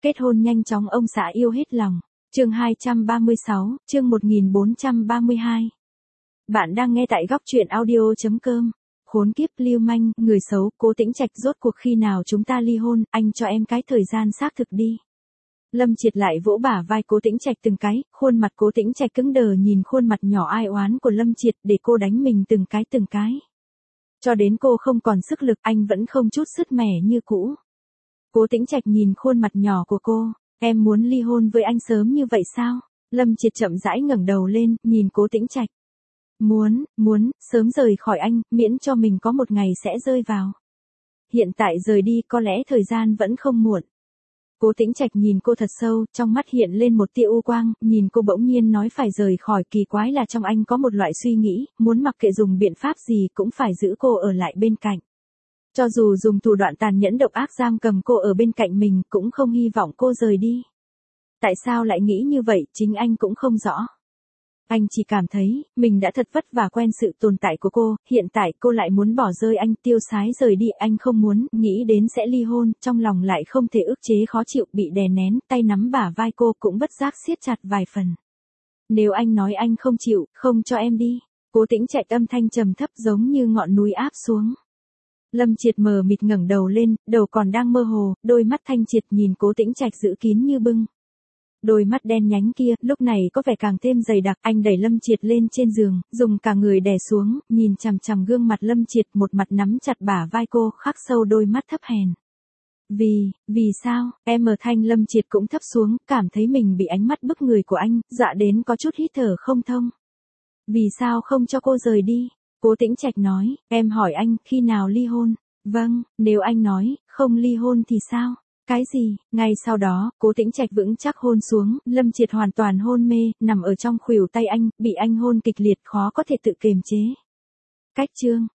Kết hôn nhanh chóng ông xã yêu hết lòng. Chương 236, chương 1432. Bạn đang nghe tại góc truyện audio.com. Khốn kiếp, lưu manh, người xấu, Cố Tĩnh Trạch, rốt cuộc khi nào chúng ta ly hôn, anh cho em cái thời gian xác thực đi. Lâm Triệt lại vỗ bả vai Cố Tĩnh Trạch từng cái, khuôn mặt Cố Tĩnh Trạch cứng đờ nhìn khuôn mặt nhỏ ai oán của Lâm Triệt để cô đánh mình từng cái. Cho đến cô không còn sức lực, anh vẫn không chút sứt mẻ như cũ. Cố Tĩnh Trạch nhìn khuôn mặt nhỏ của cô, em muốn ly hôn với anh sớm như vậy sao? Lâm Triệt chậm rãi ngẩng đầu lên, nhìn Cố Tĩnh Trạch. Muốn, sớm rời khỏi anh, miễn cho mình có một ngày sẽ rơi vào. Hiện tại rời đi có lẽ thời gian vẫn không muộn. Cố Tĩnh Trạch nhìn cô thật sâu, trong mắt hiện lên một tia u quang, nhìn cô bỗng nhiên nói phải rời khỏi, kỳ quái là trong anh có một loại suy nghĩ, muốn mặc kệ dùng biện pháp gì cũng phải giữ cô ở lại bên cạnh. Cho dù dùng thủ đoạn tàn nhẫn độc ác giam cầm cô ở bên cạnh mình cũng không hy vọng cô rời đi. Tại sao lại nghĩ như vậy, chính anh cũng không rõ. Anh chỉ cảm thấy, mình đã thật vất vả quen sự tồn tại của cô, hiện tại cô lại muốn bỏ rơi anh, tiêu sái rời đi, anh không muốn, nghĩ đến sẽ ly hôn, trong lòng lại không thể ức chế khó chịu, bị đè nén, tay nắm bả vai cô cũng bất giác siết chặt vài phần. Nếu anh nói anh không chịu, không cho em đi. Cố Tĩnh Trạch âm thanh trầm thấp giống như ngọn núi áp xuống. Lâm Triệt mờ mịt ngẩng đầu lên, đầu còn đang mơ hồ, đôi mắt thanh triệt nhìn Cố Tĩnh Trạch giữ kín như bưng. Đôi mắt đen nhánh kia, lúc này có vẻ càng thêm dày đặc, anh đẩy Lâm Triệt lên trên giường, dùng cả người đè xuống, nhìn chằm chằm gương mặt Lâm Triệt, một mặt nắm chặt bả vai cô, khắc sâu đôi mắt thấp hèn. Vì sao, em ở thanh Lâm Triệt cũng thấp xuống, cảm thấy mình bị ánh mắt bức người của anh, dọa đến có chút hít thở không thông. Vì sao không cho cô rời đi? Cố Tĩnh Trạch nói, em hỏi anh, khi nào ly hôn? Vâng, nếu anh nói, không ly hôn thì sao? Cái gì? Ngay sau đó, Cố Tĩnh Trạch vững chắc hôn xuống, Lâm Triệt hoàn toàn hôn mê, nằm ở trong khuỷu tay anh, bị anh hôn kịch liệt khó có thể tự kiềm chế. Cách chương